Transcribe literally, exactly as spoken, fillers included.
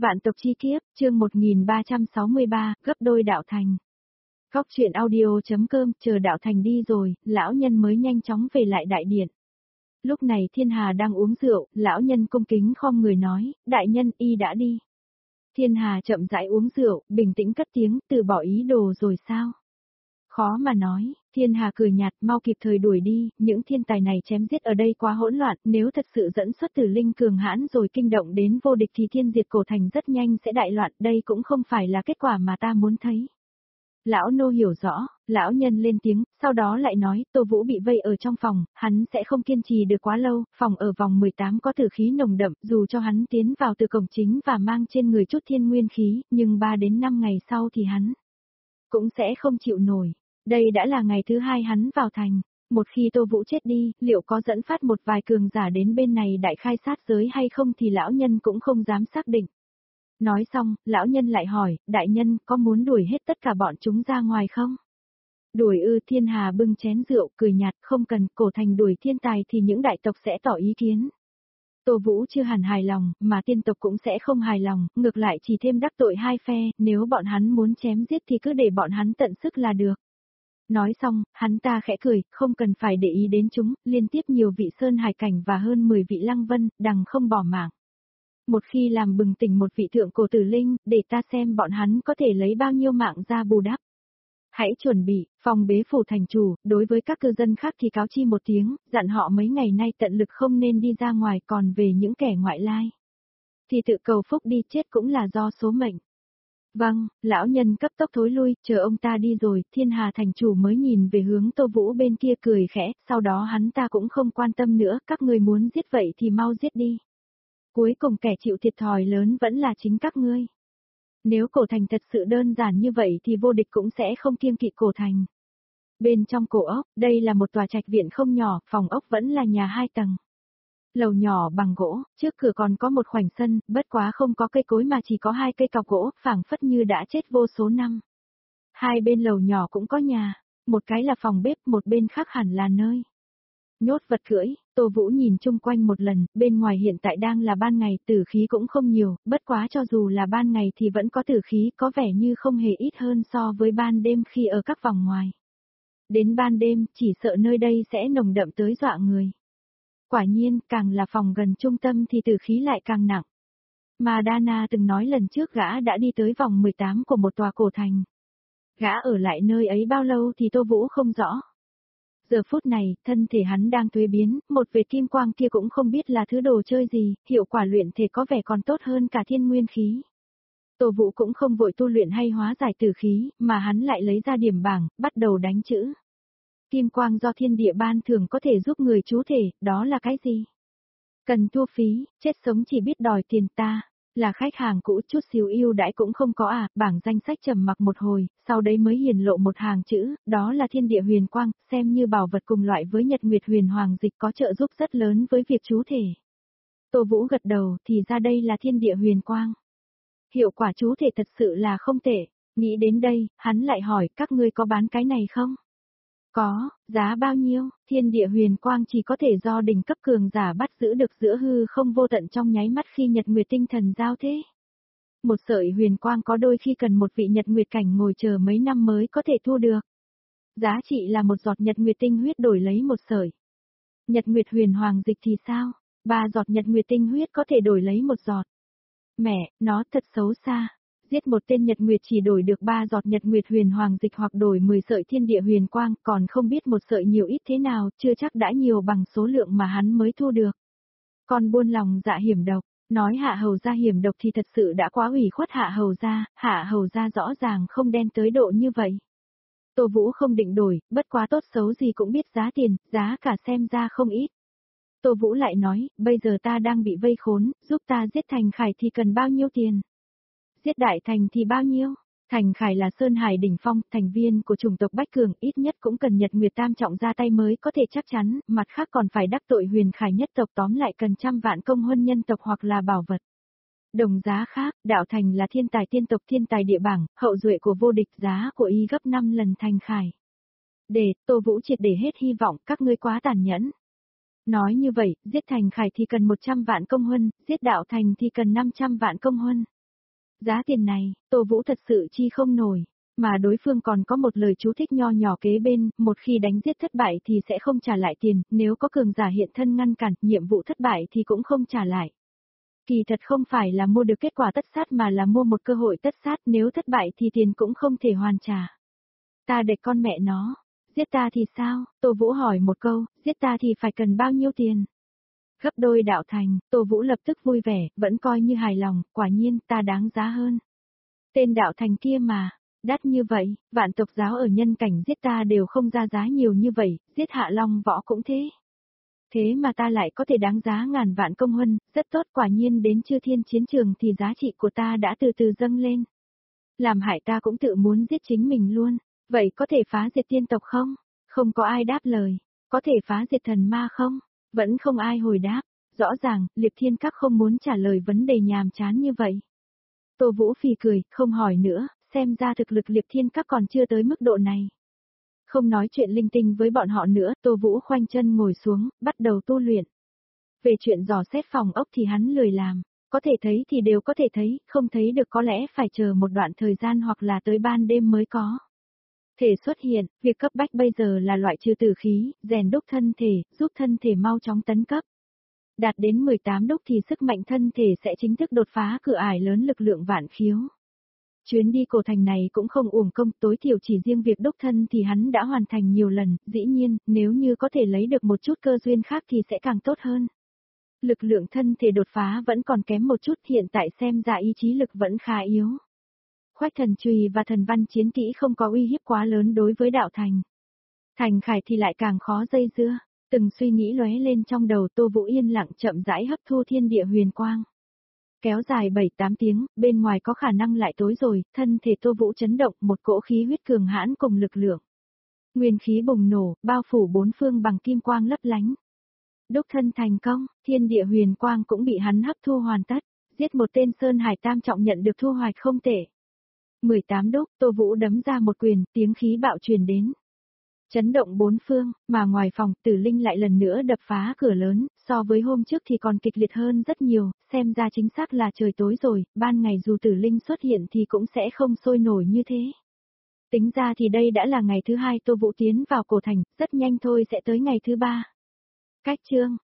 Vạn tộc chi kiếp, chương một nghìn ba trăm sáu mươi ba, gấp đôi đạo thành. Góc truyện audio.com, chờ đạo thành đi rồi, lão nhân mới nhanh chóng về lại đại điện. Lúc này Thiên Hà đang uống rượu, lão nhân cung kính khom người nói, đại nhân y đã đi. Thiên Hà chậm rãi uống rượu, bình tĩnh cất tiếng, từ bỏ ý đồ rồi sao? Khó mà nói, Thiên Hà cười nhạt, mau kịp thời đuổi đi, những thiên tài này chém giết ở đây quá hỗn loạn, nếu thật sự dẫn xuất từ linh cường hãn rồi kinh động đến vô địch thì thiên diệt cổ thành rất nhanh sẽ đại loạn, đây cũng không phải là kết quả mà ta muốn thấy. Lão nô hiểu rõ, lão nhân lên tiếng, sau đó lại nói, Tô Vũ bị vây ở trong phòng, hắn sẽ không kiên trì được quá lâu, phòng ở vòng mười tám có tử khí nồng đậm, dù cho hắn tiến vào từ cổng chính và mang trên người chút thiên nguyên khí, nhưng ba đến năm ngày sau thì hắn cũng sẽ không chịu nổi. Đây đã là ngày thứ hai hắn vào thành, một khi Tô Vũ chết đi, liệu có dẫn phát một vài cường giả đến bên này đại khai sát giới hay không thì lão nhân cũng không dám xác định. Nói xong, lão nhân lại hỏi, đại nhân có muốn đuổi hết tất cả bọn chúng ra ngoài không? Đuổi ư? Thiên Hà bưng chén rượu, cười nhạt, không cần, cổ thành đuổi thiên tài thì những đại tộc sẽ tỏ ý kiến. Tô Vũ chưa hẳn hài lòng, mà tiên tộc cũng sẽ không hài lòng, ngược lại chỉ thêm đắc tội hai phe, nếu bọn hắn muốn chém giết thì cứ để bọn hắn tận sức là được. Nói xong, hắn ta khẽ cười, không cần phải để ý đến chúng, liên tiếp nhiều vị sơn hải cảnh và hơn mười vị lăng vân, đằng không bỏ mạng. Một khi làm bừng tỉnh một vị thượng cổ tử linh, để ta xem bọn hắn có thể lấy bao nhiêu mạng ra bù đắp. Hãy chuẩn bị, phòng bế phủ thành chủ, đối với các cư dân khác thì cáo chi một tiếng, dặn họ mấy ngày nay tận lực không nên đi ra ngoài, còn về những kẻ ngoại lai thì tự cầu phúc đi, chết cũng là do số mệnh. Vâng, lão nhân cấp tốc thối lui, chờ ông ta đi rồi, Thiên Hà thành chủ mới nhìn về hướng Tô Vũ bên kia cười khẽ, sau đó hắn ta cũng không quan tâm nữa, các người muốn giết vậy thì mau giết đi. Cuối cùng kẻ chịu thiệt thòi lớn vẫn là chính các ngươi. Nếu cổ thành thật sự đơn giản như vậy thì vô địch cũng sẽ không kiêng kỵ cổ thành. Bên trong cổ ốc, đây là một tòa trạch viện không nhỏ, phòng ốc vẫn là nhà hai tầng. Lầu nhỏ bằng gỗ, trước cửa còn có một khoảnh sân, bất quá không có cây cối mà chỉ có hai cây cọc gỗ, phảng phất như đã chết vô số năm. Hai bên lầu nhỏ cũng có nhà, một cái là phòng bếp, một bên khác hẳn là nơi nhốt vật cưỡi. Tô Vũ nhìn chung quanh một lần, bên ngoài hiện tại đang là ban ngày, tử khí cũng không nhiều, bất quá cho dù là ban ngày thì vẫn có tử khí, có vẻ như không hề ít hơn so với ban đêm khi ở các vòng ngoài. Đến ban đêm, chỉ sợ nơi đây sẽ nồng đậm tới dọa người. Quả nhiên, càng là phòng gần trung tâm thì tử khí lại càng nặng. Mà Dana từng nói lần trước gã đã đi tới vòng mười tám của một tòa cổ thành. Gã ở lại nơi ấy bao lâu thì Tô Vũ không rõ. Giờ phút này, thân thể hắn đang thuế biến, một vệt kim quang kia cũng không biết là thứ đồ chơi gì, hiệu quả luyện thể có vẻ còn tốt hơn cả thiên nguyên khí. Tô Vũ cũng không vội tu luyện hay hóa giải tử khí, mà hắn lại lấy ra điểm bảng, bắt đầu đánh chữ. Kim quang do thiên địa ban thường có thể giúp người chú thể, đó là cái gì? Cần thu phí, chết sống chỉ biết đòi tiền ta. Là khách hàng cũ, chút xíu ưu đãi cũng không có à, bảng danh sách trầm mặc một hồi, sau đấy mới hiển lộ một hàng chữ, đó là thiên địa huyền quang, xem như bảo vật cùng loại với nhật nguyệt huyền hoàng dịch có trợ giúp rất lớn với việc chú thể. Tô Vũ gật đầu, thì ra đây là thiên địa huyền quang. Hiệu quả chú thể thật sự là không tệ, nghĩ đến đây, hắn lại hỏi, các ngươi có bán cái này không? Có, giá bao nhiêu? Thiên địa huyền quang chỉ có thể do đỉnh cấp cường giả bắt giữ được giữa hư không vô tận trong nháy mắt khi nhật nguyệt tinh thần giao thế. Một sợi huyền quang có đôi khi cần một vị nhật nguyệt cảnh ngồi chờ mấy năm mới có thể thu được. Giá trị là một giọt nhật nguyệt tinh huyết đổi lấy một sợi. Nhật nguyệt huyền hoàng dịch thì sao? Ba giọt nhật nguyệt tinh huyết có thể đổi lấy một giọt. Mẹ, nó thật xấu xa. Giết một tên nhật nguyệt chỉ đổi được ba giọt nhật nguyệt huyền hoàng dịch hoặc đổi mười sợi thiên địa huyền quang, còn không biết một sợi nhiều ít thế nào, chưa chắc đã nhiều bằng số lượng mà hắn mới thu được. Còn buôn lòng dạ hiểm độc, nói hạ hầu gia hiểm độc thì thật sự đã quá ủy khuất hạ hầu gia, hạ hầu gia rõ ràng không đen tới độ như vậy. Tô Vũ không định đổi, bất quá tốt xấu gì cũng biết giá tiền, giá cả xem ra không ít. Tô Vũ lại nói, bây giờ ta đang bị vây khốn, giúp ta giết Thành Khải thì cần bao nhiêu tiền? Giết Đại Thành thì bao nhiêu? Thành Khải là Sơn Hải đỉnh phong, thành viên của chủng tộc Bách Cường, ít nhất cũng cần Nhật Nguyệt Tam trọng ra tay mới có thể chắc chắn, mặt khác còn phải đắc tội Huyền Khải nhất tộc, tóm lại cần trăm vạn công huân nhân tộc hoặc là bảo vật. Đồng giá khác, Đạo Thành là thiên tài tiên tộc, thiên tài địa bảng, hậu duệ của vô địch, giá của y gấp năm lần Thành Khải. Để, Tô Vũ triệt để hết hy vọng, các ngươi quá tàn nhẫn. Nói như vậy, giết Thành Khải thì cần một trăm vạn công huân, giết Đạo Thành thì cần năm trăm vạn công huân. Giá tiền này, Tô Vũ thật sự chi không nổi. Mà đối phương còn có một lời chú thích nho nhỏ kế bên, một khi đánh giết thất bại thì sẽ không trả lại tiền, nếu có cường giả hiện thân ngăn cản, nhiệm vụ thất bại thì cũng không trả lại. Kỳ thật không phải là mua được kết quả tất sát mà là mua một cơ hội tất sát, nếu thất bại thì tiền cũng không thể hoàn trả. Ta địch con mẹ nó, giết ta thì sao? Tô Vũ hỏi một câu, giết ta thì phải cần bao nhiêu tiền? Gấp đôi đạo thành, Tô Vũ lập tức vui vẻ, vẫn coi như hài lòng, quả nhiên ta đáng giá hơn. Tên đạo thành kia mà, đắt như vậy, vạn tộc giáo ở nhân cảnh giết ta đều không ra giá nhiều như vậy, giết Hạ Long Võ cũng thế. Thế mà ta lại có thể đáng giá ngàn vạn công huân, rất tốt, quả nhiên đến Chư Thiên chiến trường thì giá trị của ta đã từ từ dâng lên. Làm hại ta cũng tự muốn giết chính mình luôn, vậy có thể phá diệt tiên tộc không? Không có ai đáp lời, có thể phá diệt thần ma không? Vẫn không ai hồi đáp, rõ ràng, Liệp Thiên Các không muốn trả lời vấn đề nhàm chán như vậy. Tô Vũ phì cười, không hỏi nữa, xem ra thực lực Liệp Thiên Các còn chưa tới mức độ này. Không nói chuyện linh tinh với bọn họ nữa, Tô Vũ khoanh chân ngồi xuống, bắt đầu tu luyện. Về chuyện dò xét phòng ốc thì hắn lười làm, có thể thấy thì đều có thể thấy, không thấy được có lẽ phải chờ một đoạn thời gian hoặc là tới ban đêm mới có. Thể xuất hiện, việc cấp bách bây giờ là loại trừ tử khí, rèn đúc thân thể, giúp thân thể mau chóng tấn cấp. Đạt đến mười tám đúc thì sức mạnh thân thể sẽ chính thức đột phá cửa ải lớn lực lượng vạn khiếu. Chuyến đi cổ thành này cũng không uổng công, tối thiểu chỉ riêng việc đúc thân thì hắn đã hoàn thành nhiều lần, dĩ nhiên, nếu như có thể lấy được một chút cơ duyên khác thì sẽ càng tốt hơn. Lực lượng thân thể đột phá vẫn còn kém một chút, hiện tại xem ra ý chí lực vẫn khá yếu. Khoách thần chùy và thần văn chiến kỹ không có uy hiếp quá lớn đối với đạo thành. Thành khải thì lại càng khó dây dưa, từng suy nghĩ lóe lên trong đầu, Tô Vũ yên lặng chậm rãi hấp thu thiên địa huyền quang. Kéo dài bảy tám tiếng, bên ngoài có khả năng lại tối rồi, thân thể Tô Vũ chấn động, một cỗ khí huyết cường hãn cùng lực lượng. Nguyên khí bùng nổ, bao phủ bốn phương bằng kim quang lấp lánh. Đúc thân thành công, thiên địa huyền quang cũng bị hắn hấp thu hoàn tất, giết một tên Sơn Hải Tam trọng nhận được thu hoạch không tệ. mười tám đúc, Tô Vũ đấm ra một quyền, tiếng khí bạo truyền đến. Chấn động bốn phương, mà ngoài phòng, Tử Linh lại lần nữa đập phá cửa lớn, so với hôm trước thì còn kịch liệt hơn rất nhiều, xem ra chính xác là trời tối rồi, ban ngày dù Tử Linh xuất hiện thì cũng sẽ không sôi nổi như thế. Tính ra thì đây đã là ngày thứ hai Tô Vũ tiến vào cổ thành, rất nhanh thôi sẽ tới ngày thứ ba. Cách chương